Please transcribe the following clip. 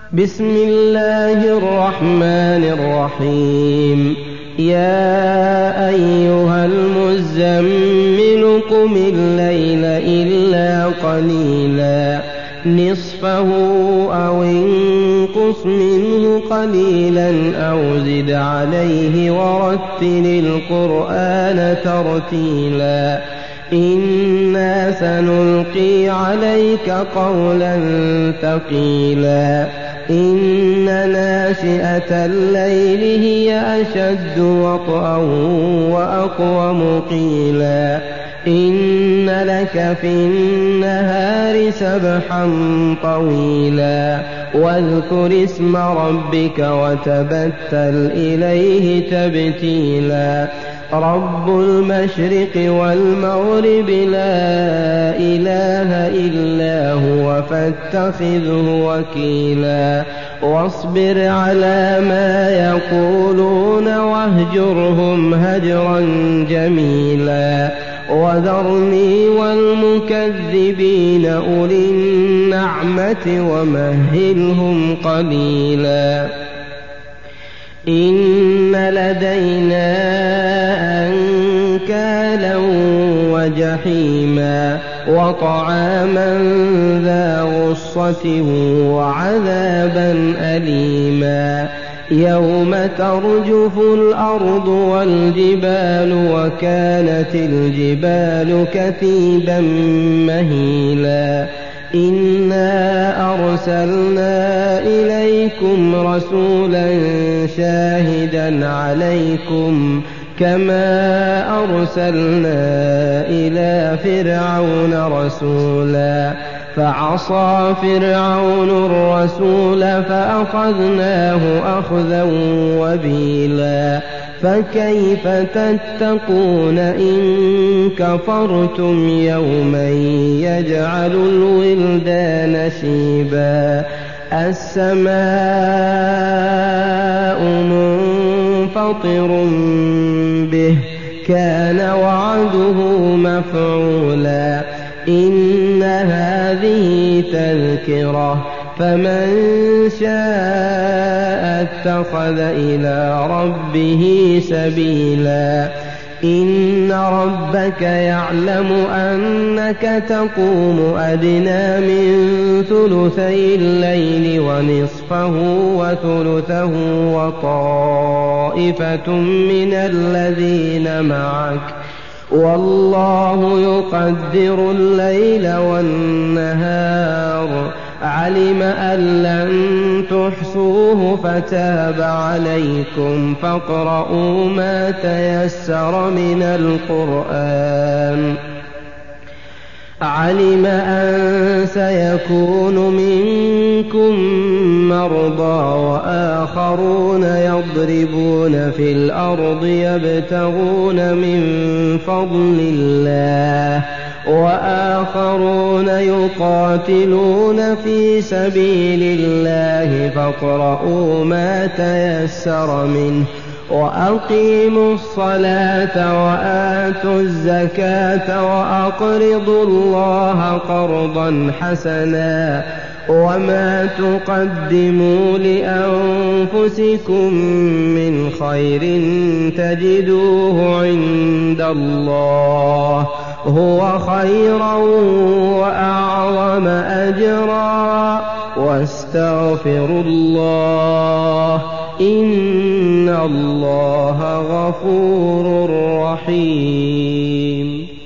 بسم الله الرحمن الرحيم. يا أيها المزمل قم الليل إلا قليلا نصفه أو انقص منه قليلا أو زد عليه ورتل القرآن ترتيلا إنا سنلقي عليك قولا ثقيلا إن ناشئة الليل هي أشد وطئا وأقوم قيلا إن لك في النهار سبحا طويلا واذكر اسم ربك وتبتل إليه تبتيلا رب المشرق والمغرب لا إله إلا هو فاتخذه وكيلا واصبر على ما يقولون واهجرهم هجرا جميلا وذرني والمكذبين أولي النعمة ومهلهم قليلا إن لدينا أنكالا وجحيما وطعاما ذا غصة وعذابا أليما يوم ترجف الأرض والجبال وكانت الجبال كثيبا مهيلا إنا أرسلنا إليكم رسولا شاهدا عليكم كما أرسلنا إلى فرعون رسولا فعصى فرعون الرسول فأخذناه أخذا وبيلا فكيف تتقون إن كفرتم يوما يجعل الولدان شيبا السماء منفطر به كان وعده مفعولا إن هذه تذكرة فمن شاء اتخذ إلى ربه سبيلا إن ربك يعلم أنك تقوم أدنى من ثلثي الليل ونصفه وثلثه وطائفة من الذين معك والله يقدر الليل والنهار علم أن لن تحصوه فتاب عليكم فاقرؤوا ما تيسر من القرآن علم أن سيكون منكم مرضى وآخرون يضربون في الأرض يبتغون من فضل الله وآخرون يقاتلون في سبيل الله فاقرؤوا ما تيسر منه وأقيموا الصلاة وآتوا الزكاة وأقرضوا الله قرضا حسنا وما تقدموا لأنفسكم من خير تجدوه عند الله هو خيرا وأعظم أجرا واستغفروا الله إن الله غفور رحيم.